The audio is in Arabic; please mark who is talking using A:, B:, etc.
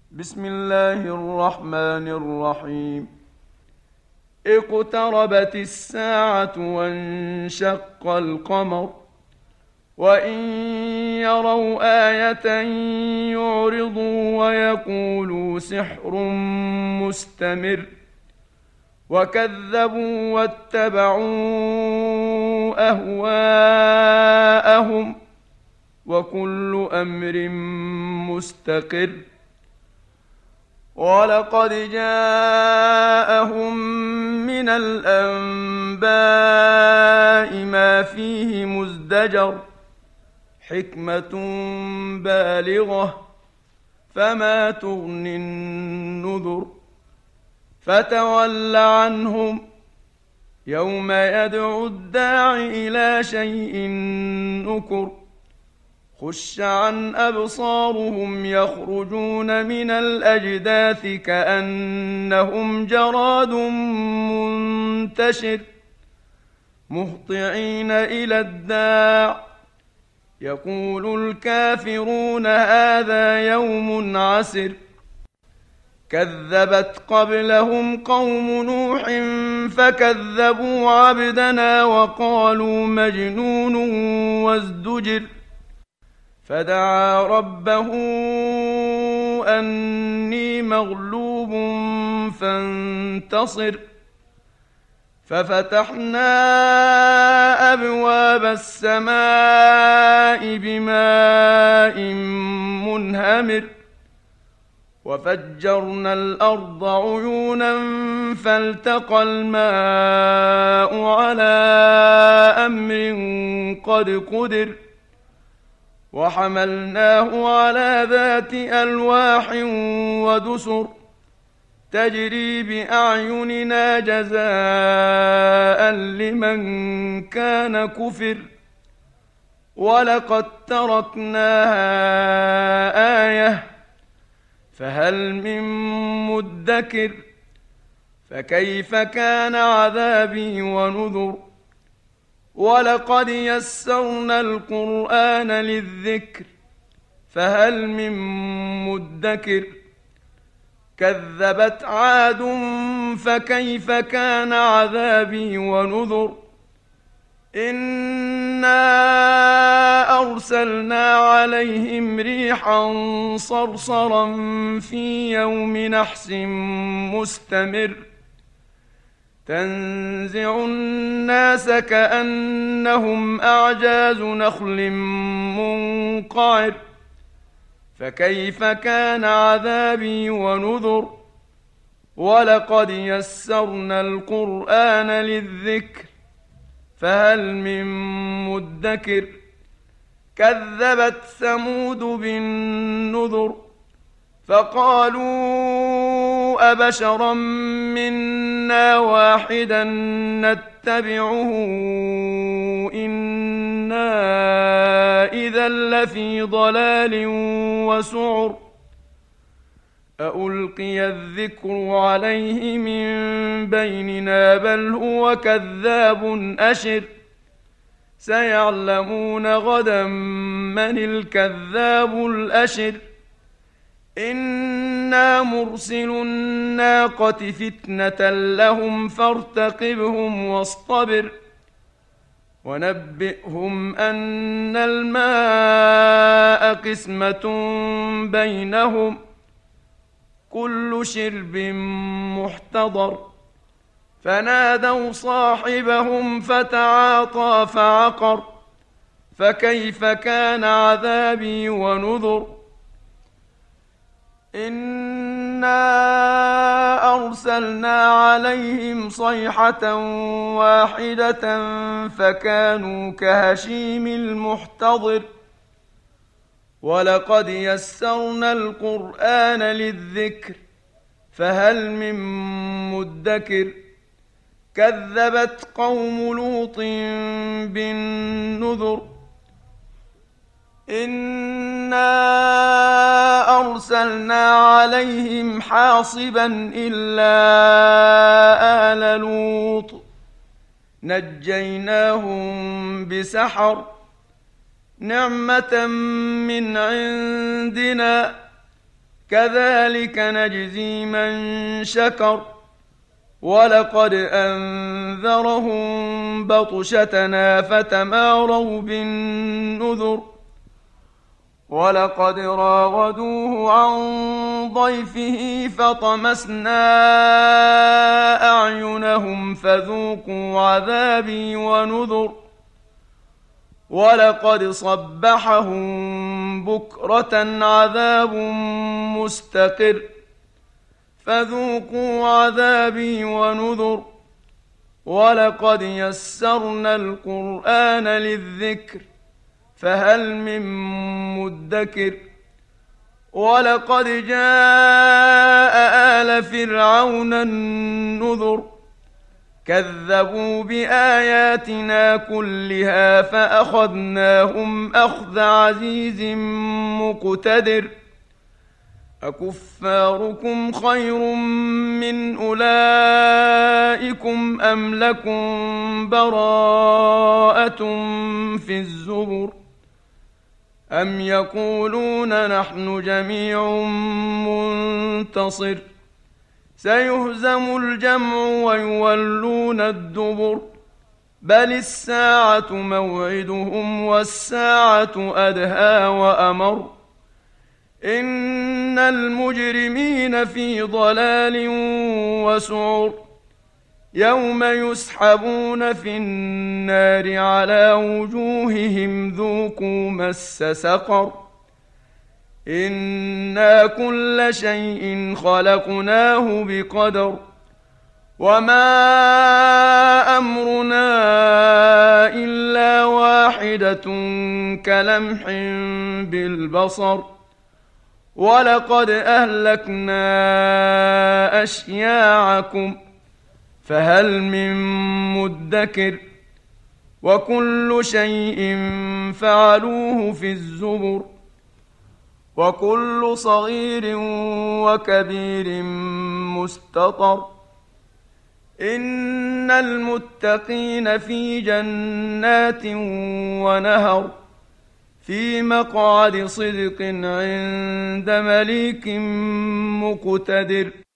A: بسم الله الرحمن الرحيم. اقتربت الساعة وانشق القمر، وإن يروا آية يعرضوا ويقولوا سحر مستمر، وكذبوا واتبعوا أهواءهم، وكل أمر مستقر. ولقد جاءهم من الأنباء ما فيه مزدجر، حكمة بالغة، فما تغني النذر. فتول عنهم يوم يدعو الداع إلى شيء نكر، خش عن أبصارهم يخرجون من الأجداث كأنهم جراد منتشر، مهطعين إلى الداع يقول الكافرون هذا يوم عسر. كذبت قبلهم قوم نوح فكذبوا عبدنا وقالوا مجنون وازدجر، فدعا ربه أني مغلوب فانتصر، ففتحنا أبواب السماء بماء منهمر، وفجرنا الأرض عيونا فالتقى الماء على أمر قد قدر، وحملناه على ذات ألواح ودسر، تجري بأعيننا جزاء لمن كان كفر. ولقد تركناها آية فهل من مدكر، فكيف كان عذابي ونذر. ولقد يسرنا القرآن للذكر فهل من مدكر. كذبت عاد فكيف كان عذابي ونذر. إنا أرسلنا عليهم ريحا صرصرا في يوم نحس مستمر، تنزع الناس كأنهم أعجاز نخل منقعر، فكيف كان عذابي ونذر. ولقد يسرنا القرآن للذكر فهل من مدكر. كذبت ثمود بالنذر فقالوا أبشرا منا واحدا نتبعه إنا إذا لفي ضلال وسعر. أألقي الذكر عليه من بيننا بل هو كذاب أشر، سيعلمون غدا من الكذاب الأشر. إنا مرسل الناقة فتنة لهم فارتقبهم واصطبر، ونبئهم أن الماء قسمة بينهم كل شرب محتضر. فنادوا صاحبهم فتعاطى فعقر، فكيف كان عذابي ونذر. إنا أرسلنا عليهم صيحة واحدة فكانوا كهشيم المحتضر. ولقد يسرنا القرآن للذكر فهل من مدكر. كذبت قوم لوط بالنذر. إنا أرسلنا عليهم حاصبا إلا آل لوط نجيناهم بسحر نعمة من عندنا كذلك نجزي من شكر ولقد أنذرهم بطشتنا فتماروا بالنذر ولقد راودوه عن ضيفه فطمسنا أعينهم فذوقوا عذابي ونذر ولقد صبحهم بكرة عذاب مستقر فذوقوا عذابي ونذر ولقد يسرنا القرآن للذكر فهل من مدكر ولقد جاء آل فرعون النذر كذبوا بآياتنا كلها فأخذناهم أخذ عزيز مقتدر أكفاركم خير من أولئكم أم لكم براءة في الزبر أم يقولون نحن جميع منتصر سيهزم الجمع ويولون الدبر بل الساعة موعدهم والساعة أدهى وأمر إن المجرمين في ضلال وسعر يوم يسحبون في النار على وجوههم ذوقوا مس سقر إنا كل شيء خلقناه بقدر وما أمرنا إلا واحدة كلمح بالبصر ولقد أهلكنا أشياعكم فهل من مدكر وكل شيء فعلوه في الزبر وكل صغير وكبير مستطر إن المتقين في جنات ونهر في مقعد صدق عند مليك مقتدر